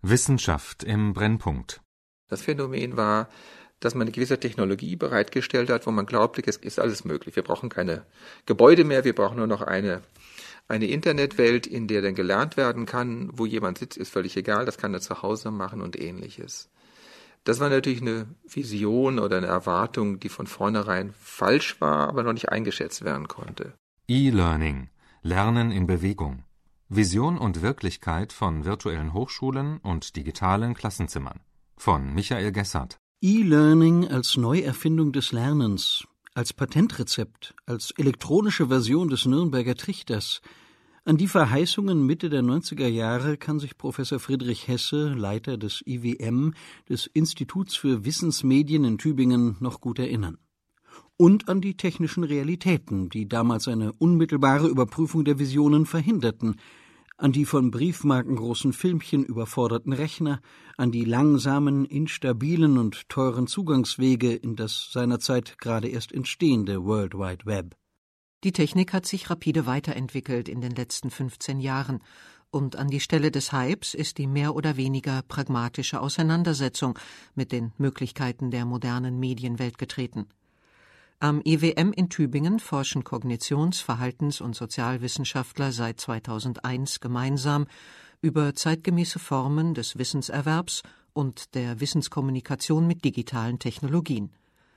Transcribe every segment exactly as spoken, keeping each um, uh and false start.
Wissenschaft im Brennpunkt. Das Phänomen war, dass man eine gewisse Technologie bereitgestellt hat, wo man glaubte, es ist alles möglich. Wir brauchen keine Gebäude mehr, wir brauchen nur noch eine, eine Internetwelt, in der dann gelernt werden kann. Wo jemand sitzt, ist völlig egal, das kann er zu Hause machen und Ähnliches. Das war natürlich eine Vision oder eine Erwartung, die von vornherein falsch war, aber noch nicht eingeschätzt werden konnte. E-Learning, Lernen in Bewegung. Vision und Wirklichkeit von virtuellen Hochschulen und digitalen Klassenzimmern. Von Michael Gessert. E-Learning als Neuerfindung des Lernens, als Patentrezept, als elektronische Version des Nürnberger Trichters. An die Verheißungen Mitte der neunziger Jahre kann sich Professor Friedrich Hesse, Leiter des I W M, des Instituts für Wissensmedien in Tübingen, noch gut erinnern. Und an die technischen Realitäten, die damals eine unmittelbare Überprüfung der Visionen verhinderten, an die von briefmarkengroßen Filmchen überforderten Rechner, an die langsamen, instabilen und teuren Zugangswege in das seinerzeit gerade erst entstehende World Wide Web. Die Technik hat sich rapide weiterentwickelt in den letzten fünfzehn Jahren und an die Stelle des Hypes ist die mehr oder weniger pragmatische Auseinandersetzung mit den Möglichkeiten der modernen Medienwelt getreten. Am I W M in Tübingen forschen Kognitions-, Verhaltens- und Sozialwissenschaftler seit zweitausendeins gemeinsam über zeitgemäße Formen des Wissenserwerbs und der Wissenskommunikation mit digitalen Technologien.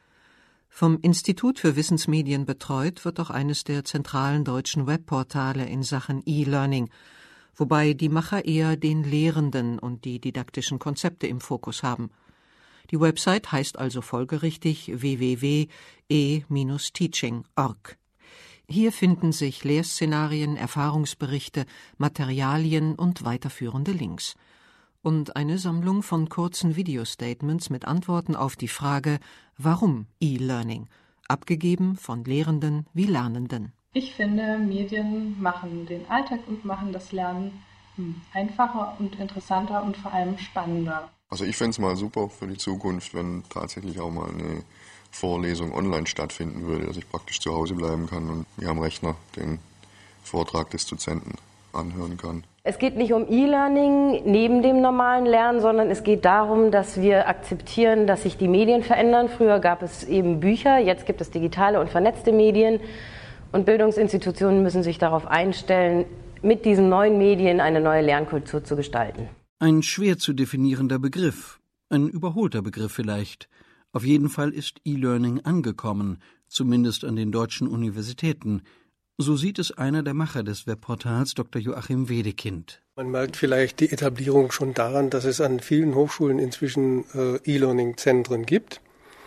Vom Institut für Wissensmedien betreut wird auch eines der zentralen deutschen Webportale in Sachen E-Learning, wobei die Macher eher den Lehrenden und die didaktischen Konzepte im Fokus haben. Die Website heißt also folgerichtig w w w punkt e teaching punkt org. Hier finden sich Lehrszenarien, Erfahrungsberichte, Materialien und weiterführende Links. Und eine Sammlung von kurzen Video-Statements mit Antworten auf die Frage »Warum E-Learning?«, abgegeben von Lehrenden wie Lernenden. Ich finde, Medien machen den Alltag und machen das Lernen einfacher und interessanter und vor allem spannender. Also ich fände es mal super für die Zukunft, wenn tatsächlich auch mal eine Vorlesung online stattfinden würde, dass ich praktisch zu Hause bleiben kann und mir am Rechner den Vortrag des Dozenten anhören kann. Es geht nicht um E-Learning neben dem normalen Lernen, sondern es geht darum, dass wir akzeptieren, dass sich die Medien verändern. Früher gab es eben Bücher, jetzt gibt es digitale und vernetzte Medien. Und Bildungsinstitutionen müssen sich darauf einstellen, mit diesen neuen Medien eine neue Lernkultur zu gestalten. Ein schwer zu definierender Begriff, ein überholter Begriff vielleicht. Auf jeden Fall ist E-Learning angekommen, zumindest an den deutschen Universitäten. So sieht es einer der Macher des Webportals, Doktor Joachim Wedekind. Man merkt vielleicht die Etablierung schon daran, dass es an vielen Hochschulen inzwischen äh, E-Learning-Zentren gibt.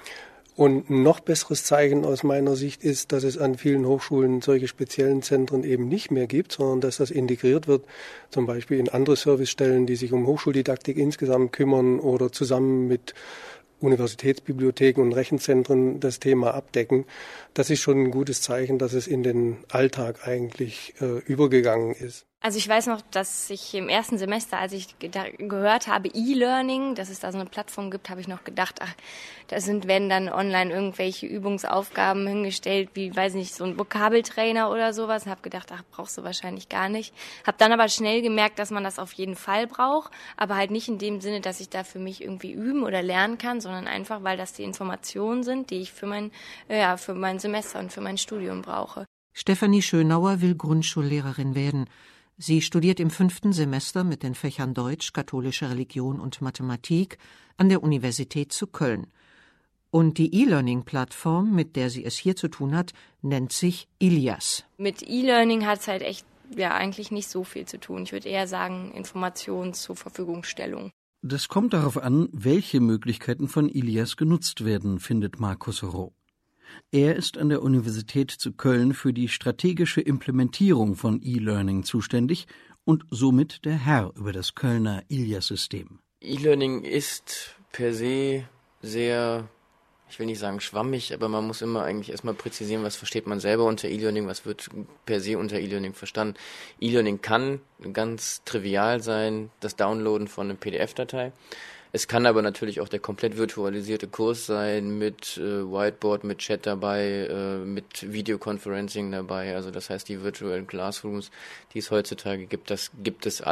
Und ein noch besseres Zeichen aus meiner Sicht ist, dass es an vielen Hochschulen solche speziellen Zentren eben nicht mehr gibt, sondern dass das integriert wird, zum Beispiel in andere Servicestellen, die sich um Hochschuldidaktik insgesamt kümmern oder zusammen mit Universitätsbibliotheken und Rechenzentren das Thema abdecken. Das ist schon ein gutes Zeichen, dass es in den Alltag eigentlich äh, übergegangen ist. Also ich weiß noch, dass ich im ersten Semester, als ich ge- gehört habe, E-Learning, dass es da so eine Plattform gibt, habe ich noch gedacht, ach, da sind, werden dann online irgendwelche Übungsaufgaben hingestellt, wie, weiß nicht, so ein Vokabeltrainer oder sowas. Und habe gedacht, ach, brauchst du wahrscheinlich gar nicht. Habe dann aber schnell gemerkt, dass man das auf jeden Fall braucht, aber halt nicht in dem Sinne, dass ich da für mich irgendwie üben oder lernen kann, sondern einfach, weil das die Informationen sind, die ich für mein, ja, für mein Semester und für mein Studium brauche. Stefanie Schönauer will Grundschullehrerin werden. Sie studiert im fünften Semester mit den Fächern Deutsch, katholische Religion und Mathematik an der Universität zu Köln. Und die E-Learning-Plattform, mit der sie es hier zu tun hat, nennt sich Ilias. Mit E-Learning hat es halt echt ja eigentlich nicht so viel zu tun. Ich würde eher sagen, Informationen zur Verfügungstellung. Das kommt darauf an, welche Möglichkeiten von Ilias genutzt werden, findet Markus Roh. Er ist an der Universität zu Köln für die strategische Implementierung von E-Learning zuständig und somit der Herr über das Kölner Ilias-System. E-Learning ist per se sehr, ich will nicht sagen schwammig, aber man muss immer eigentlich erstmal präzisieren, was versteht man selber unter E-Learning, was wird per se unter E-Learning verstanden. E-Learning kann ganz trivial sein, das Downloaden von einer P D F-Datei. Es kann aber natürlich auch der komplett virtualisierte Kurs sein, mit äh, Whiteboard, mit Chat dabei, äh, mit Videoconferencing dabei. Also das heißt, die Virtual Classrooms, die es heutzutage gibt, das gibt es alles.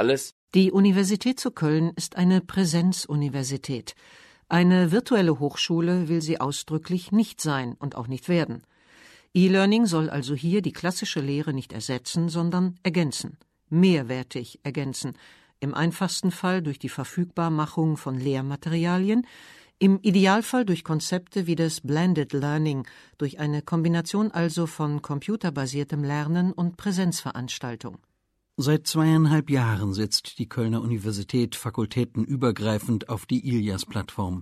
Die Universität zu Köln ist eine Präsenzuniversität. Eine virtuelle Hochschule will sie ausdrücklich nicht sein und auch nicht werden. E-Learning soll also hier die klassische Lehre nicht ersetzen, sondern ergänzen, mehrwertig ergänzen, im einfachsten Fall durch die Verfügbarmachung von Lehrmaterialien, im Idealfall durch Konzepte wie das Blended Learning, durch eine Kombination also von computerbasiertem Lernen und Präsenzveranstaltung. Seit zweieinhalb Jahren setzt die Kölner Universität fakultätenübergreifend auf die ILIAS-Plattform.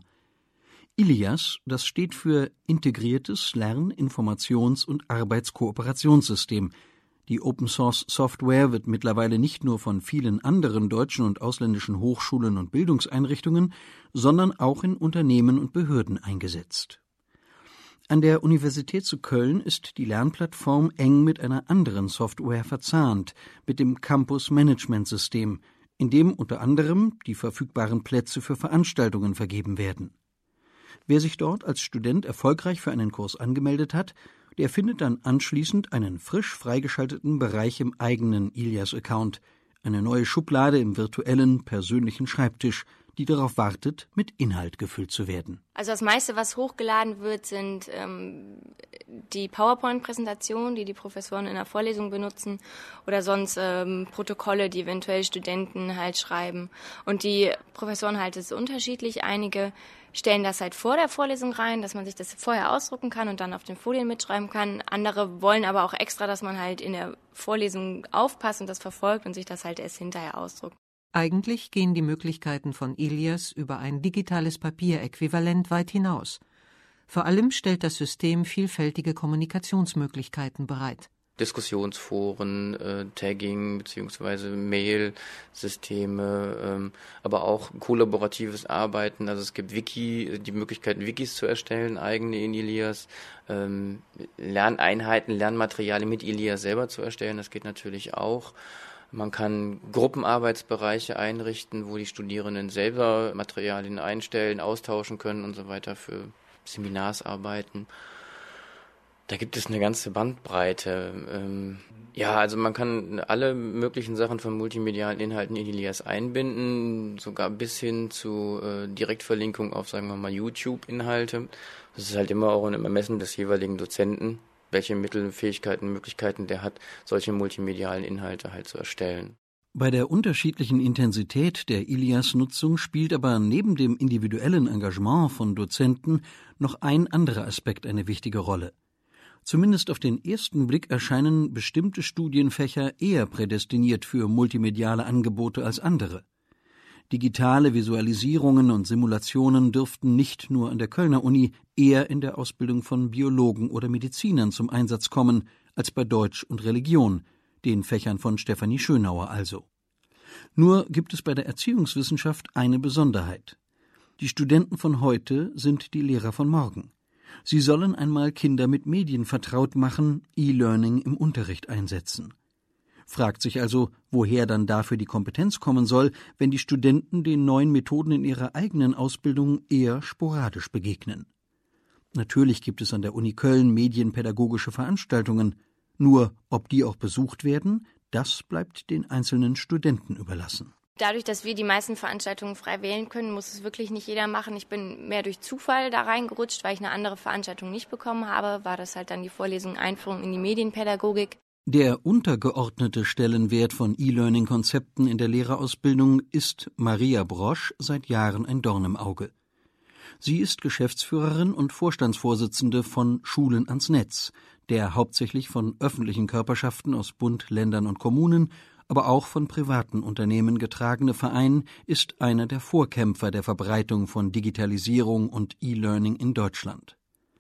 ILIAS, das steht für Integriertes Lern-, Informations- und Arbeitskooperationssystem. Die Open-Source-Software wird mittlerweile nicht nur von vielen anderen deutschen und ausländischen Hochschulen und Bildungseinrichtungen, sondern auch in Unternehmen und Behörden eingesetzt. An der Universität zu Köln ist die Lernplattform eng mit einer anderen Software verzahnt, mit dem Campus-Management-System, in dem unter anderem die verfügbaren Plätze für Veranstaltungen vergeben werden. Wer sich dort als Student erfolgreich für einen Kurs angemeldet hat, der findet dann anschließend einen frisch freigeschalteten Bereich im eigenen ILIAS-Account, eine neue Schublade im virtuellen, persönlichen Schreibtisch, die darauf wartet, mit Inhalt gefüllt zu werden. Also das meiste, was hochgeladen wird, sind ähm, die PowerPoint-Präsentationen, die die Professoren in der Vorlesung benutzen, oder sonst ähm, Protokolle, die eventuell Studenten halt schreiben. Und die Professoren halt ist unterschiedlich. Einige stellen das halt vor der Vorlesung rein, dass man sich das vorher ausdrucken kann und dann auf den Folien mitschreiben kann. Andere wollen aber auch extra, dass man halt in der Vorlesung aufpasst und das verfolgt und sich das halt erst hinterher ausdruckt. Eigentlich gehen die Möglichkeiten von ILIAS über ein digitales Papieräquivalent weit hinaus. Vor allem stellt das System vielfältige Kommunikationsmöglichkeiten bereit. Diskussionsforen, äh, Tagging bzw. Mail-Systeme, ähm, aber auch kollaboratives Arbeiten. Also es gibt Wiki, die Möglichkeit, Wikis zu erstellen, eigene in ILIAS, ähm, Lerneinheiten, Lernmaterialien mit ILIAS selber zu erstellen, das geht natürlich auch. Man kann Gruppenarbeitsbereiche einrichten, wo die Studierenden selber Materialien einstellen, austauschen können und so weiter für Seminarsarbeiten. Da gibt es eine ganze Bandbreite. Ähm, ja, also man kann alle möglichen Sachen von multimedialen Inhalten in ILIAS einbinden, sogar bis hin zu äh, Direktverlinkung auf, sagen wir mal, YouTube-Inhalte. Das ist halt immer auch im Ermessen des jeweiligen Dozenten, welche Mittel, Fähigkeiten, Möglichkeiten der hat, solche multimedialen Inhalte halt zu erstellen. Bei der unterschiedlichen Intensität der ILIAS-Nutzung spielt aber neben dem individuellen Engagement von Dozenten noch ein anderer Aspekt eine wichtige Rolle. Zumindest auf den ersten Blick erscheinen bestimmte Studienfächer eher prädestiniert für multimediale Angebote als andere. Digitale Visualisierungen und Simulationen dürften nicht nur an der Kölner Uni, eher in der Ausbildung von Biologen oder Medizinern zum Einsatz kommen, als bei Deutsch und Religion, den Fächern von Stefanie Schönauer also. Nur gibt es bei der Erziehungswissenschaft eine Besonderheit. Die Studenten von heute sind die Lehrer von morgen. Sie sollen einmal Kinder mit Medien vertraut machen, E-Learning im Unterricht einsetzen. Fragt sich also, woher dann dafür die Kompetenz kommen soll, wenn die Studenten den neuen Methoden in ihrer eigenen Ausbildung eher sporadisch begegnen. Natürlich gibt es an der Uni Köln medienpädagogische Veranstaltungen, nur ob die auch besucht werden, das bleibt den einzelnen Studenten überlassen. Dadurch, dass wir die meisten Veranstaltungen frei wählen können, muss es wirklich nicht jeder machen. Ich bin mehr durch Zufall da reingerutscht, weil ich eine andere Veranstaltung nicht bekommen habe, war das halt dann die Vorlesung Einführung in die Medienpädagogik. Der untergeordnete Stellenwert von E-Learning-Konzepten in der Lehrerausbildung ist Maria Brosch seit Jahren ein Dorn im Auge. Sie ist Geschäftsführerin und Vorstandsvorsitzende von Schulen ans Netz, der hauptsächlich von öffentlichen Körperschaften aus Bund, Ländern und Kommunen, aber auch von privaten Unternehmen getragene Verein ist einer der Vorkämpfer der Verbreitung von Digitalisierung und E-Learning in Deutschland.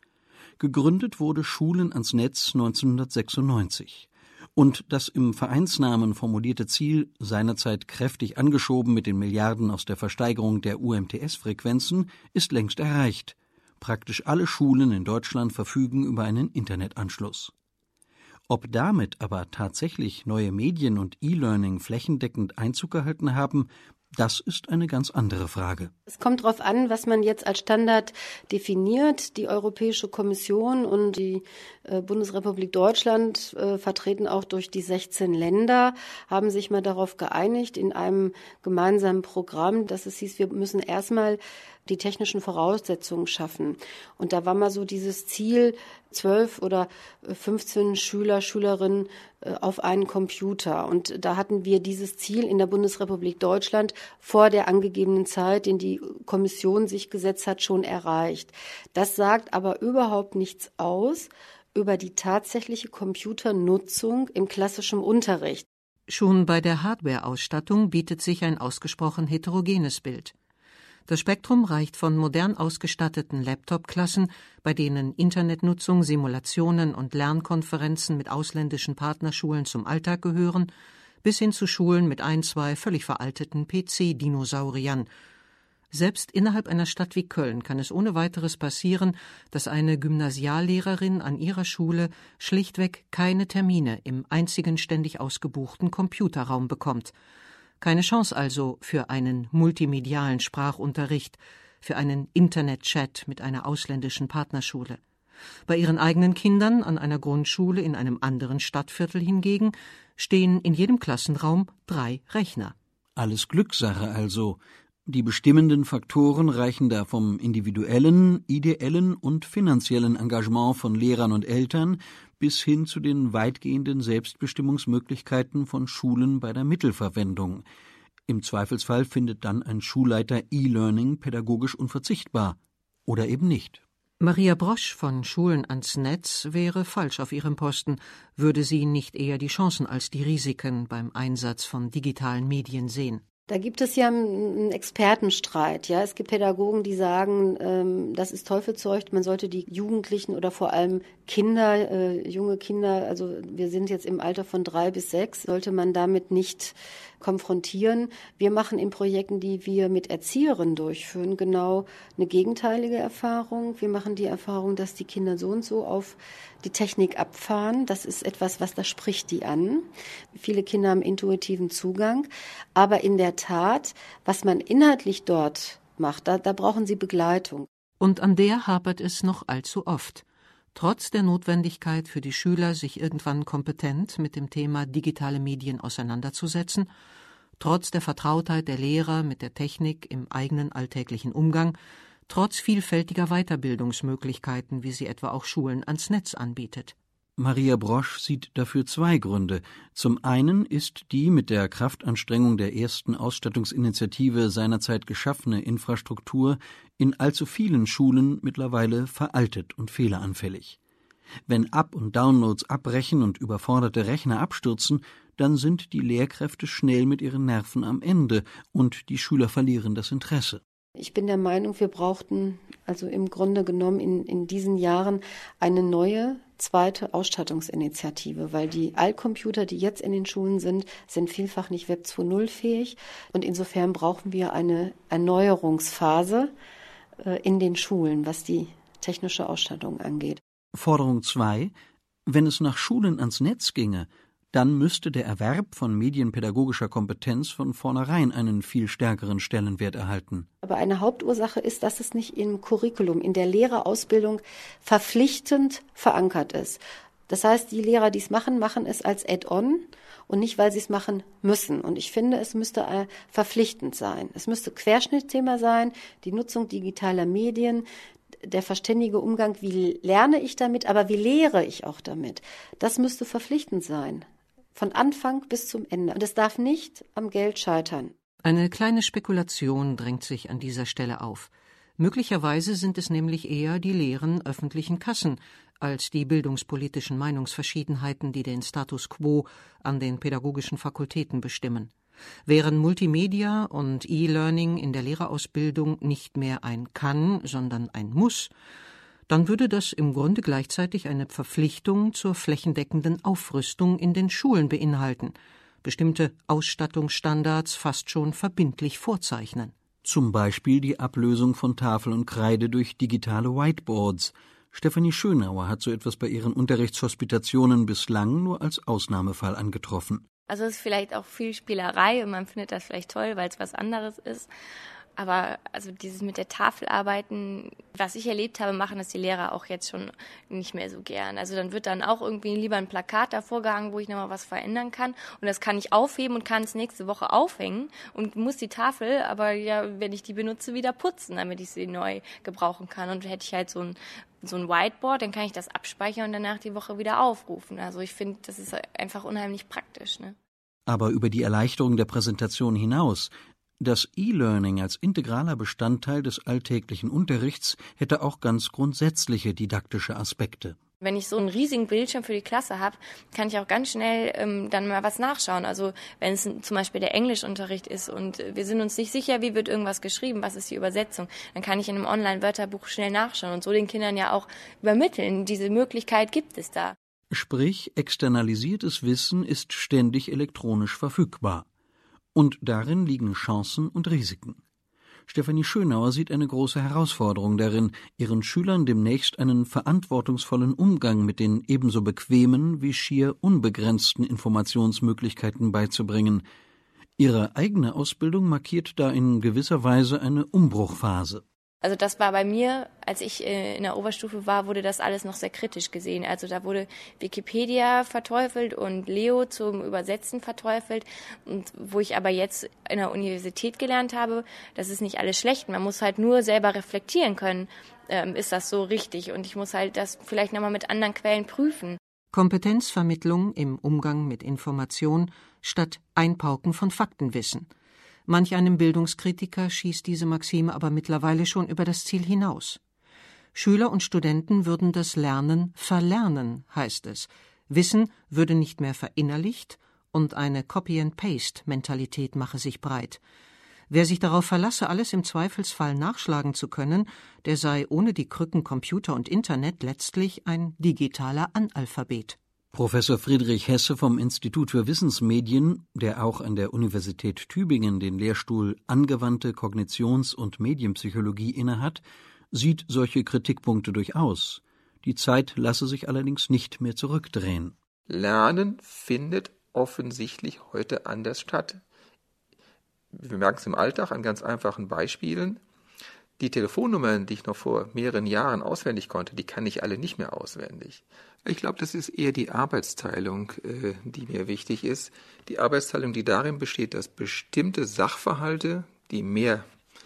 Gegründet wurde Schulen ans Netz neunzehnhundertsechsundneunzig. Und das im Vereinsnamen formulierte Ziel, seinerzeit kräftig angeschoben mit den Milliarden aus der Versteigerung der U M T S-Frequenzen, ist längst erreicht. Praktisch alle Schulen in Deutschland verfügen über einen Internetanschluss. Ob damit aber tatsächlich neue Medien und E-Learning flächendeckend Einzug gehalten haben, das ist eine ganz andere Frage. Es kommt darauf an, was man jetzt als Standard definiert. Die Europäische Kommission und die äh, Bundesrepublik Deutschland, äh, vertreten auch durch die sechzehn Länder, haben sich mal darauf geeinigt in einem gemeinsamen Programm, dass es hieß, wir müssen erstmal die technischen Voraussetzungen schaffen. Und da war mal so dieses Ziel, zwölf oder fünfzehn Schüler, Schülerinnen auf einen Computer. Und da hatten wir dieses Ziel in der Bundesrepublik Deutschland vor der angegebenen Zeit, den die Kommission sich gesetzt hat, schon erreicht. Das sagt aber überhaupt nichts aus über die tatsächliche Computernutzung im klassischen Unterricht. Schon bei der Hardware-Ausstattung bietet sich ein ausgesprochen heterogenes Bild. Das Spektrum reicht von modern ausgestatteten Laptop-Klassen, bei denen Internetnutzung, Simulationen und Lernkonferenzen mit ausländischen Partnerschulen zum Alltag gehören, bis hin zu Schulen mit ein, zwei völlig veralteten P C-Dinosauriern. Selbst innerhalb einer Stadt wie Köln kann es ohne weiteres passieren, dass eine Gymnasiallehrerin an ihrer Schule schlichtweg keine Termine im einzigen ständig ausgebuchten Computerraum bekommt. Keine Chance also für einen multimedialen Sprachunterricht, für einen Internet-Chat mit einer ausländischen Partnerschule. Bei ihren eigenen Kindern an einer Grundschule in einem anderen Stadtviertel hingegen stehen in jedem Klassenraum drei Rechner. Alles Glückssache also. Die bestimmenden Faktoren reichen da vom individuellen, ideellen und finanziellen Engagement von Lehrern und Eltern bis hin zu den weitgehenden Selbstbestimmungsmöglichkeiten von Schulen bei der Mittelverwendung. Im Zweifelsfall findet dann ein Schulleiter E-Learning pädagogisch unverzichtbar oder eben nicht. Maria Brosch von Schulen ans Netz wäre falsch auf ihrem Posten, würde sie nicht eher die Chancen als die Risiken beim Einsatz von digitalen Medien sehen. Da gibt es ja einen Expertenstreit. Ja, es gibt Pädagogen, die sagen, ähm, das ist Teufelszeug, man sollte die Jugendlichen oder vor allem Kinder, äh, junge Kinder, also wir sind jetzt im Alter von drei bis sechs, sollte man damit nicht konfrontieren. Wir machen in Projekten, die wir mit Erzieherinnen durchführen, genau eine gegenteilige Erfahrung. Wir machen die Erfahrung, dass die Kinder so und so auf die Technik abfahren. Das ist etwas, was da spricht die an. Viele Kinder haben intuitiven Zugang. Aber in der Tat, was man inhaltlich dort macht, da, da brauchen sie Begleitung. Und an der hapert es noch allzu oft. Trotz der Notwendigkeit für die Schüler, sich irgendwann kompetent mit dem Thema digitale Medien auseinanderzusetzen, trotz der Vertrautheit der Lehrer mit der Technik im eigenen alltäglichen Umgang, trotz vielfältiger Weiterbildungsmöglichkeiten, wie sie etwa auch Schulen ans Netz anbietet. Maria Brosch sieht dafür zwei Gründe. Zum einen ist die mit der Kraftanstrengung der ersten Ausstattungsinitiative seinerzeit geschaffene Infrastruktur in allzu vielen Schulen mittlerweile veraltet und fehleranfällig. Wenn Up- und Downloads abbrechen und überforderte Rechner abstürzen, dann sind die Lehrkräfte schnell mit ihren Nerven am Ende und die Schüler verlieren das Interesse. Ich bin der Meinung, wir brauchten also im Grunde genommen in, in diesen Jahren eine neue zweite Ausstattungsinitiative, weil die Altcomputer, die jetzt in den Schulen sind, sind vielfach nicht Web zwei Punkt null fähig und insofern brauchen wir eine Erneuerungsphase äh, in den Schulen, was die technische Ausstattung angeht. Forderung zwei. Wenn es nach Schulen ans Netz ginge, dann müsste der Erwerb von medienpädagogischer Kompetenz von vornherein einen viel stärkeren Stellenwert erhalten. Aber eine Hauptursache ist, dass es nicht im Curriculum, in der Lehrerausbildung verpflichtend verankert ist. Das heißt, die Lehrer, die es machen, machen es als Add-on und nicht, weil sie es machen müssen. Und ich finde, es müsste verpflichtend sein. Es müsste Querschnittsthema sein, die Nutzung digitaler Medien, der verständige Umgang, wie lerne ich damit, aber wie lehre ich auch damit. Das müsste verpflichtend sein. Von Anfang bis zum Ende. Und es darf nicht am Geld scheitern. Eine kleine Spekulation drängt sich an dieser Stelle auf. Möglicherweise sind es nämlich eher die leeren öffentlichen Kassen als die bildungspolitischen Meinungsverschiedenheiten, die den Status quo an den pädagogischen Fakultäten bestimmen. Wären Multimedia und E-Learning in der Lehrerausbildung nicht mehr ein Kann, sondern ein Muss, dann würde das im Grunde gleichzeitig eine Verpflichtung zur flächendeckenden Aufrüstung in den Schulen beinhalten, bestimmte Ausstattungsstandards fast schon verbindlich vorzeichnen. Zum Beispiel die Ablösung von Tafel und Kreide durch digitale Whiteboards. Stefanie Schönauer hat so etwas bei ihren Unterrichtshospitationen bislang nur als Ausnahmefall angetroffen. Also es ist vielleicht auch viel Spielerei und man findet das vielleicht toll, weil es was anderes ist. Aber also dieses mit der Tafel arbeiten, was ich erlebt habe, machen das die Lehrer auch jetzt schon nicht mehr so gern. Also dann wird dann auch irgendwie lieber ein Plakat davor gehangen, wo ich nochmal was verändern kann. Und das kann ich aufheben und kann es nächste Woche aufhängen und muss die Tafel, aber ja, wenn ich die benutze, wieder putzen, damit ich sie neu gebrauchen kann. Und hätte ich halt so ein so ein Whiteboard, dann kann ich das abspeichern und danach die Woche wieder aufrufen. Also ich finde, das ist einfach unheimlich praktisch, ne? Aber über die Erleichterung der Präsentation hinaus, das E-Learning als integraler Bestandteil des alltäglichen Unterrichts hätte auch ganz grundsätzliche didaktische Aspekte. Wenn ich so einen riesigen Bildschirm für die Klasse habe, kann ich auch ganz schnell ähm, dann mal was nachschauen. Also wenn es zum Beispiel der Englischunterricht ist und wir sind uns nicht sicher, wie wird irgendwas geschrieben, was ist die Übersetzung, dann kann ich in einem Online-Wörterbuch schnell nachschauen und so den Kindern ja auch übermitteln. Diese Möglichkeit gibt es da. Sprich, externalisiertes Wissen ist ständig elektronisch verfügbar. Und darin liegen Chancen und Risiken. Stefanie Schönauer sieht eine große Herausforderung darin, ihren Schülern demnächst einen verantwortungsvollen Umgang mit den ebenso bequemen wie schier unbegrenzten Informationsmöglichkeiten beizubringen. Ihre eigene Ausbildung markiert da in gewisser Weise eine Umbruchphase. Also das war bei mir, als ich in der Oberstufe war, wurde das alles noch sehr kritisch gesehen. Also da wurde Wikipedia verteufelt und Leo zum Übersetzen verteufelt. Und wo ich aber jetzt in der Universität gelernt habe, das ist nicht alles schlecht. Man muss halt nur selber reflektieren können, ähm, ist das so richtig? Und ich muss halt das vielleicht nochmal mit anderen Quellen prüfen. Kompetenzvermittlung im Umgang mit Information statt Einpauken von Faktenwissen. Manch einem Bildungskritiker schießt diese Maxime aber mittlerweile schon über das Ziel hinaus. Schüler und Studenten würden das Lernen verlernen, heißt es. Wissen würde nicht mehr verinnerlicht und eine Copy-and-Paste-Mentalität mache sich breit. Wer sich darauf verlasse, alles im Zweifelsfall nachschlagen zu können, der sei ohne die Krücken Computer und Internet letztlich ein digitaler Analphabet. Professor Friedrich Hesse vom Institut für Wissensmedien, der auch an der Universität Tübingen den Lehrstuhl Angewandte Kognitions- und Medienpsychologie innehat, sieht solche Kritikpunkte durchaus. Die Zeit lasse sich allerdings nicht mehr zurückdrehen. Lernen findet offensichtlich heute anders statt. Wir merken es im Alltag an ganz einfachen Beispielen. Die Telefonnummern, die ich noch vor mehreren Jahren auswendig konnte, die kann ich alle nicht mehr auswendig. Ich glaube, das ist eher die Arbeitsteilung, äh, die mir wichtig ist. Die Arbeitsteilung, die darin besteht, dass bestimmte Sachverhalte, die mehr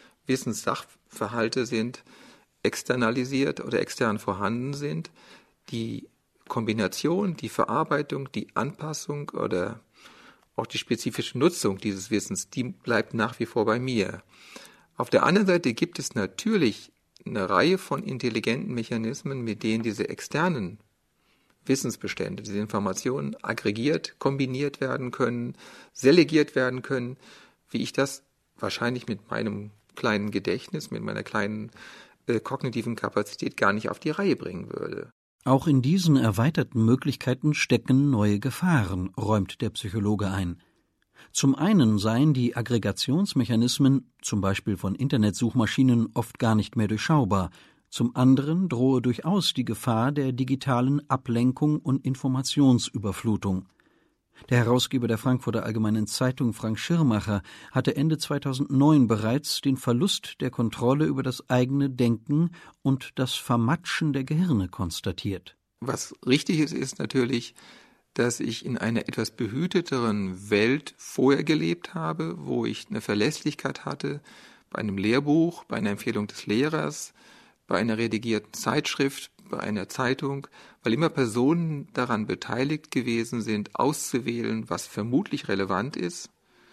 Wissenssachverhalte sind, externalisiert oder extern vorhanden sind. Die Kombination, die Verarbeitung, die Anpassung oder auch die spezifische Nutzung dieses Wissens, die bleibt nach wie vor bei mir. Auf der anderen Seite gibt es natürlich eine Reihe von intelligenten Mechanismen, mit denen diese externen Wissensbestände, diese Informationen aggregiert, kombiniert werden können, selegiert werden können, wie ich das wahrscheinlich mit meinem kleinen Gedächtnis, mit meiner kleinen äh, kognitiven Kapazität gar nicht auf die Reihe bringen würde. Auch in diesen erweiterten Möglichkeiten stecken neue Gefahren, räumt der Psychologe ein. Zum einen seien die Aggregationsmechanismen, zum Beispiel von Internetsuchmaschinen, oft gar nicht mehr durchschaubar. Zum anderen drohe durchaus die Gefahr der digitalen Ablenkung und Informationsüberflutung. Der Herausgeber der Frankfurter Allgemeinen Zeitung, Frank Schirmacher, hatte Ende zweitausendneun bereits den Verlust der Kontrolle über das eigene Denken und das Vermatschen der Gehirne konstatiert. Was richtig ist, ist natürlich, dass ich in einer etwas behüteteren Welt vorher gelebt habe, wo ich eine Verlässlichkeit hatte bei einem Lehrbuch, bei einer Empfehlung des Lehrers, bei einer redigierten Zeitschrift, bei einer Zeitung, weil immer Personen daran beteiligt gewesen sind, auszuwählen, was vermutlich relevant ist.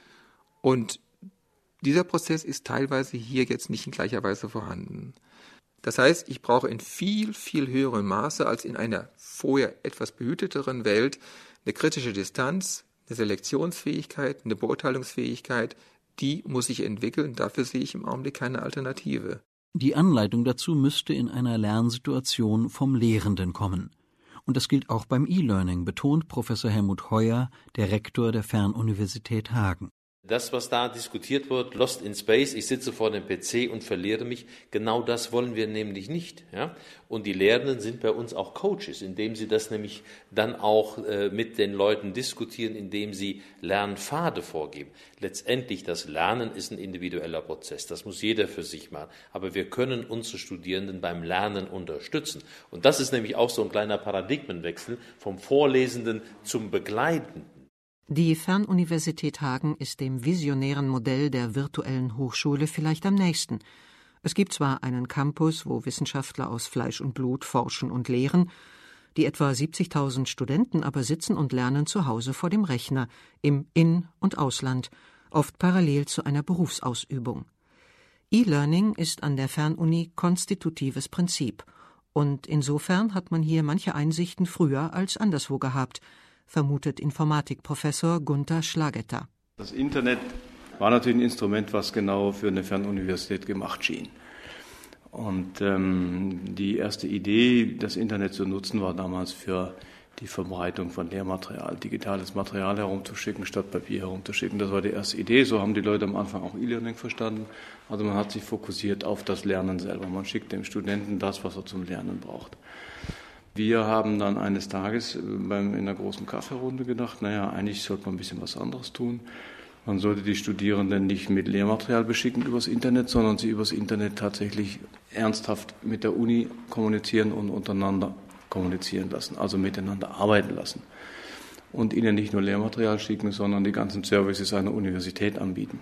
Und dieser Prozess ist teilweise hier jetzt nicht in gleicher Weise vorhanden. Das heißt, ich brauche in viel, viel höherem Maße als in einer vorher etwas behüteteren Welt eine kritische Distanz, eine Selektionsfähigkeit, eine Beurteilungsfähigkeit, die muss ich entwickeln. Dafür sehe ich im Augenblick keine Alternative. Die Anleitung dazu müsste in einer Lernsituation vom Lehrenden kommen. Und das gilt auch beim E-Learning, betont Professor Helmut Heuer, der Rektor der Fernuniversität Hagen. Das, was da diskutiert wird, Lost in Space, ich sitze vor dem P C und verliere mich, genau das wollen wir nämlich nicht. Ja? Und die Lehrenden sind bei uns auch Coaches, indem sie das nämlich dann auch äh, mit den Leuten diskutieren, indem sie Lernpfade vorgeben. Letztendlich, das Lernen ist ein individueller Prozess, das muss jeder für sich machen. Aber wir können unsere Studierenden beim Lernen unterstützen. Und das ist nämlich auch so ein kleiner Paradigmenwechsel vom Vorlesenden zum Begleitenden. Die Fernuniversität Hagen ist dem visionären Modell der virtuellen Hochschule vielleicht am nächsten. Es gibt zwar einen Campus, wo Wissenschaftler aus Fleisch und Blut forschen und lehren, die etwa siebzigtausend Studenten aber sitzen und lernen zu Hause vor dem Rechner, im In- und Ausland, oft parallel zu einer Berufsausübung. E-Learning ist an der Fernuni konstitutives Prinzip, und insofern hat man hier manche Einsichten früher als anderswo gehabt, vermutet Informatikprofessor Gunther Schlagetter. Das Internet war natürlich ein Instrument, was genau für eine Fernuniversität gemacht schien. Und ähm, die erste Idee, das Internet zu nutzen, war damals für die Verbreitung von Lehrmaterial, digitales Material herumzuschicken, statt Papier herumzuschicken. Das war die erste Idee. So haben die Leute am Anfang auch E-Learning verstanden. Also man hat sich fokussiert auf das Lernen selber. Man schickt dem Studenten das, was er zum Lernen braucht. Wir haben dann eines Tages beim, in einer großen Kaffeerunde gedacht, naja, eigentlich sollte man ein bisschen was anderes tun. Man sollte die Studierenden nicht mit Lehrmaterial beschicken übers Internet, sondern sie übers Internet tatsächlich ernsthaft mit der Uni kommunizieren und untereinander kommunizieren lassen, also miteinander arbeiten lassen. Und ihnen nicht nur Lehrmaterial schicken, sondern die ganzen Services einer Universität anbieten.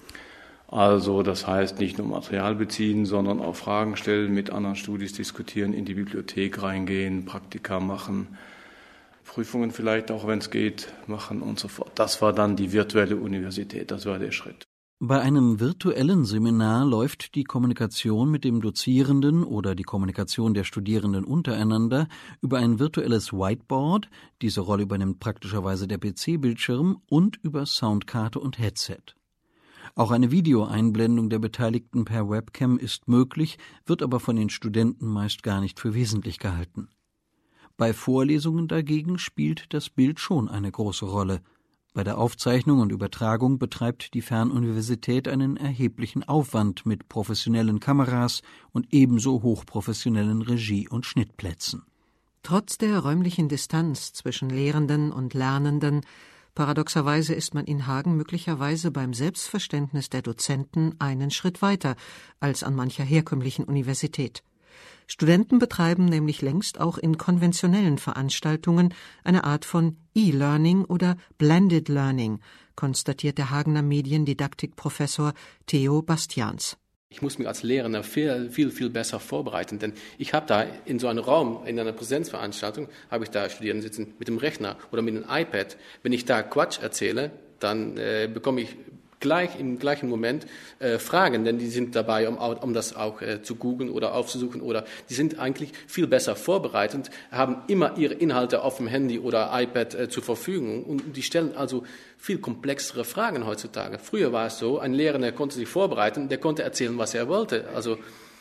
Also das heißt, nicht nur Material beziehen, sondern auch Fragen stellen, mit anderen Studis diskutieren, in die Bibliothek reingehen, Praktika machen, Prüfungen vielleicht auch, wenn es geht, machen und so fort. Das war dann die virtuelle Universität, das war der Schritt. Bei einem virtuellen Seminar läuft die Kommunikation mit dem Dozierenden oder die Kommunikation der Studierenden untereinander über ein virtuelles Whiteboard, diese Rolle übernimmt praktischerweise der P C-Bildschirm, und über Soundkarte und Headset. Auch eine Videoeinblendung der Beteiligten per Webcam ist möglich, wird aber von den Studenten meist gar nicht für wesentlich gehalten. Bei Vorlesungen dagegen spielt das Bild schon eine große Rolle. Bei der Aufzeichnung und Übertragung betreibt die Fernuniversität einen erheblichen Aufwand mit professionellen Kameras und ebenso hochprofessionellen Regie- und Schnittplätzen. Trotz der räumlichen Distanz zwischen Lehrenden und Lernenden paradoxerweise ist man in Hagen möglicherweise beim Selbstverständnis der Dozenten einen Schritt weiter als an mancher herkömmlichen Universität. Studenten betreiben nämlich längst auch in konventionellen Veranstaltungen eine Art von E-Learning oder Blended Learning, konstatiert der Hagener Mediendidaktikprofessor Theo Bastians. Ich muss mich als Lehrender viel, viel, viel besser vorbereiten, denn ich habe da in so einem Raum, in einer Präsenzveranstaltung, habe ich da Studierende sitzen mit dem Rechner oder mit dem iPad. Wenn ich da Quatsch erzähle, dann äh, bekomme ich gleich im gleichen Moment äh, Fragen, denn die sind dabei, um, um das auch äh, zu googeln oder aufzusuchen, oder die sind eigentlich viel besser vorbereitet, haben immer ihre Inhalte auf dem Handy oder iPad äh, zur Verfügung, und die stellen also viel komplexere Fragen heutzutage. Früher war es so, ein Lehrender konnte sich vorbereiten, der konnte erzählen, was er wollte. Also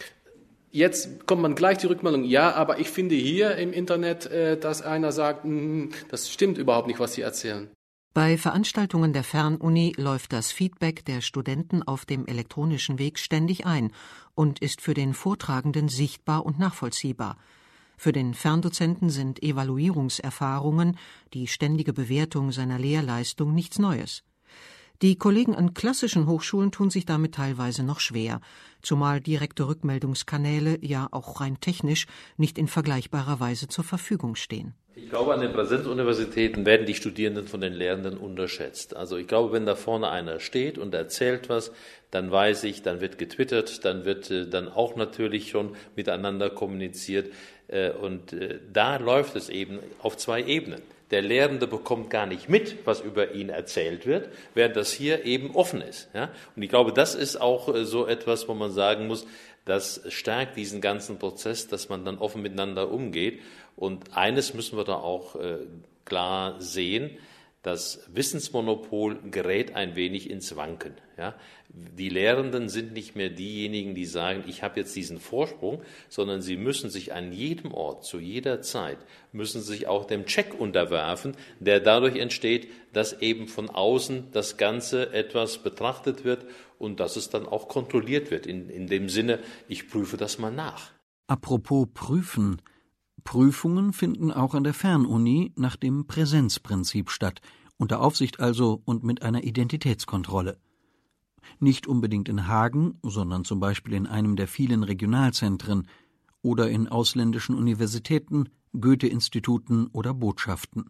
jetzt kommt man gleich die Rückmeldung, ja, aber ich finde hier im Internet, äh, dass einer sagt, mh, das stimmt überhaupt nicht, was sie erzählen. Bei Veranstaltungen der Fernuni läuft das Feedback der Studenten auf dem elektronischen Weg ständig ein und ist für den Vortragenden sichtbar und nachvollziehbar. Für den Ferndozenten sind Evaluierungserfahrungen, die ständige Bewertung seiner Lehrleistung, nichts Neues. Die Kollegen an klassischen Hochschulen tun sich damit teilweise noch schwer, zumal direkte Rückmeldungskanäle ja auch rein technisch nicht in vergleichbarer Weise zur Verfügung stehen. Ich glaube, an den Präsenzuniversitäten werden die Studierenden von den Lehrenden unterschätzt. Also ich glaube, wenn da vorne einer steht und erzählt was, dann weiß ich, dann wird getwittert, dann wird äh, dann auch natürlich schon miteinander kommuniziert. Äh, und äh, da läuft es eben auf zwei Ebenen. Der Lehrende bekommt gar nicht mit, was über ihn erzählt wird, während das hier eben offen ist. Ja? Und ich glaube, das ist auch äh, so etwas, wo man sagen muss, das stärkt diesen ganzen Prozess, dass man dann offen miteinander umgeht. Und eines müssen wir da auch äh, klar sehen, Das Wissensmonopol gerät ein wenig ins Wanken. Ja? Die Lehrenden sind nicht mehr diejenigen, die sagen, ich habe jetzt diesen Vorsprung, sondern sie müssen sich an jedem Ort, zu jeder Zeit, müssen sich auch dem Check unterwerfen, der dadurch entsteht, dass eben von außen das Ganze etwas betrachtet wird und dass es dann auch kontrolliert wird, in, in dem Sinne, ich prüfe das mal nach. Apropos Prüfen. Prüfungen finden auch an der Fernuni nach dem Präsenzprinzip statt, unter Aufsicht also und mit einer Identitätskontrolle. Nicht unbedingt in Hagen, sondern zum Beispiel in einem der vielen Regionalzentren oder in ausländischen Universitäten, Goethe-Instituten oder Botschaften.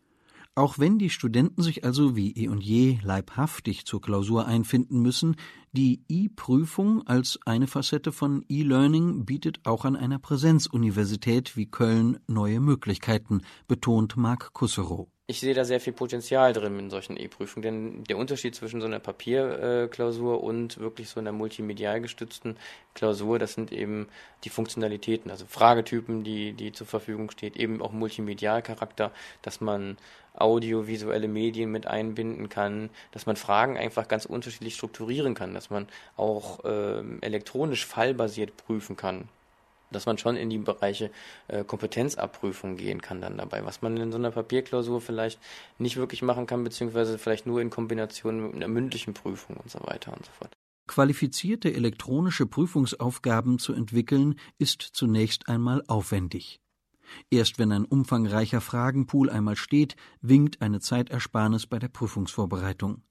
Auch wenn die Studenten sich also wie eh und je leibhaftig zur Klausur einfinden müssen, die E-Prüfung als eine Facette von E-Learning bietet auch an einer Präsenzuniversität wie Köln neue Möglichkeiten, betont Marc Kusserow. Ich sehe da sehr viel Potenzial drin in solchen E-Prüfungen, denn der Unterschied zwischen so einer Papierklausur und wirklich so einer multimedial gestützten Klausur, das sind eben die Funktionalitäten, also Fragetypen, die, die zur Verfügung steht, eben auch Multimedialcharakter, dass man audiovisuelle Medien mit einbinden kann, dass man Fragen einfach ganz unterschiedlich strukturieren kann, dass man auch äh, elektronisch fallbasiert prüfen kann, dass man schon in die Bereiche äh, Kompetenzabprüfung gehen kann dann dabei, was man in so einer Papierklausur vielleicht nicht wirklich machen kann, beziehungsweise vielleicht nur in Kombination mit einer mündlichen Prüfung und so weiter und so fort. Qualifizierte elektronische Prüfungsaufgaben zu entwickeln, ist zunächst einmal aufwendig. Erst wenn ein umfangreicher Fragenpool einmal steht, winkt eine Zeitersparnis bei der Prüfungsvorbereitung.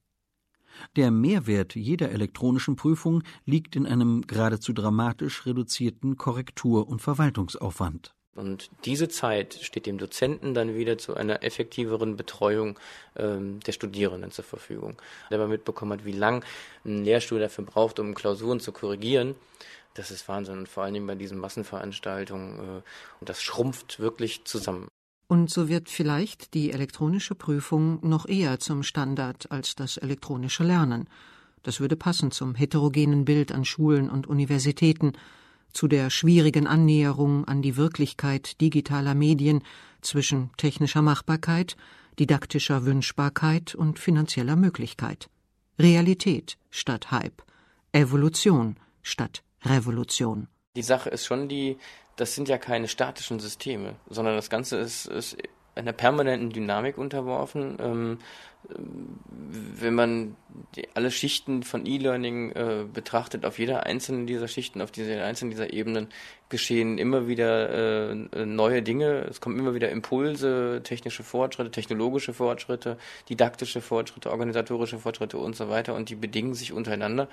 Der Mehrwert jeder elektronischen Prüfung liegt in einem geradezu dramatisch reduzierten Korrektur- und Verwaltungsaufwand. Und diese Zeit steht dem Dozenten dann wieder zu einer effektiveren Betreuung ähm, der Studierenden zur Verfügung. Wenn man mitbekommen hat, wie lang ein Lehrstuhl dafür braucht, um Klausuren zu korrigieren, das ist Wahnsinn. Und vor allen Dingen bei diesen Massenveranstaltungen, äh, und das schrumpft wirklich zusammen. Und so wird vielleicht die elektronische Prüfung noch eher zum Standard als das elektronische Lernen. Das würde passen zum heterogenen Bild an Schulen und Universitäten, zu der schwierigen Annäherung an die Wirklichkeit digitaler Medien zwischen technischer Machbarkeit, didaktischer Wünschbarkeit und finanzieller Möglichkeit. Realität statt Hype, Evolution statt Revolution. Die Sache ist schon die, das sind ja keine statischen Systeme, sondern das Ganze ist, ist einer permanenten Dynamik unterworfen. Ähm, wenn man die, alle Schichten von E-Learning äh, betrachtet, auf jeder einzelnen dieser Schichten, auf jeder einzelnen dieser Ebenen geschehen immer wieder äh, neue Dinge. Es kommen immer wieder Impulse, technische Fortschritte, technologische Fortschritte, didaktische Fortschritte, organisatorische Fortschritte und so weiter, und die bedingen sich untereinander,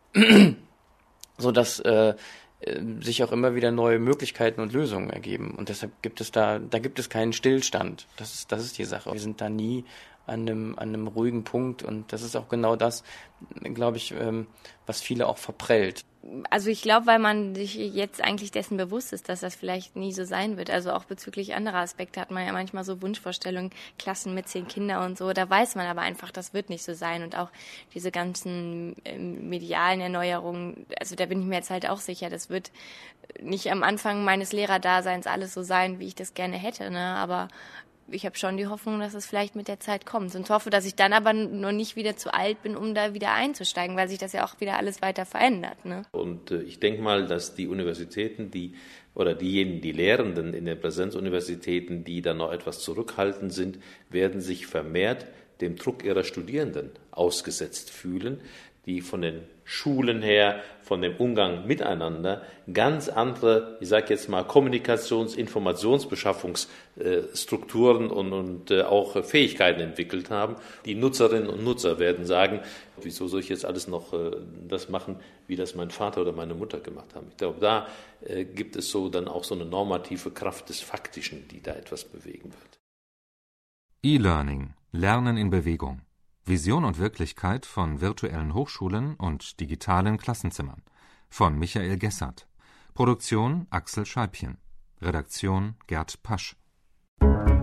sodass äh, sich auch immer wieder neue Möglichkeiten und Lösungen ergeben. Und deshalb gibt es da, da gibt es keinen Stillstand. Das ist, das ist die Sache. Wir sind da nie an einem, an einem ruhigen Punkt, und das ist auch genau das, glaube ich, was viele auch verprellt. Also ich glaube, weil man sich jetzt eigentlich dessen bewusst ist, dass das vielleicht nie so sein wird. Also auch bezüglich anderer Aspekte hat man ja manchmal so Wunschvorstellungen, Klassen mit zehn Kindern und so. Da weiß man aber einfach, das wird nicht so sein. Und auch diese ganzen ähm, medialen Erneuerungen, also da bin ich mir jetzt halt auch sicher, das wird nicht am Anfang meines Lehrerdaseins alles so sein, wie ich das gerne hätte, ne? Aber ich habe schon die Hoffnung, dass es vielleicht mit der Zeit kommt, und hoffe, dass ich dann aber noch nicht wieder zu alt bin, um da wieder einzusteigen, weil sich das ja auch wieder alles weiter verändert. Ne? Und äh, ich denke mal, dass die Universitäten, die oder diejenigen, die Lehrenden in den Präsenzuniversitäten, die da noch etwas zurückhaltend sind, werden sich vermehrt dem Druck ihrer Studierenden ausgesetzt fühlen, die von den Schulen her, von dem Umgang miteinander ganz andere, ich sage jetzt mal, Kommunikations-, Informationsbeschaffungsstrukturen und, und äh, auch Fähigkeiten entwickelt haben. Die Nutzerinnen und Nutzer werden sagen, wieso soll ich jetzt alles noch äh, das machen, wie das mein Vater oder meine Mutter gemacht haben. Ich glaube, da äh, gibt es so dann auch so eine normative Kraft des Faktischen, die da etwas bewegen wird. E-Learning, Lernen in Bewegung. Vision und Wirklichkeit von virtuellen Hochschulen und digitalen Klassenzimmern von Michael Gessert. Produktion Axel Scheibchen. Redaktion Gerd Pasch.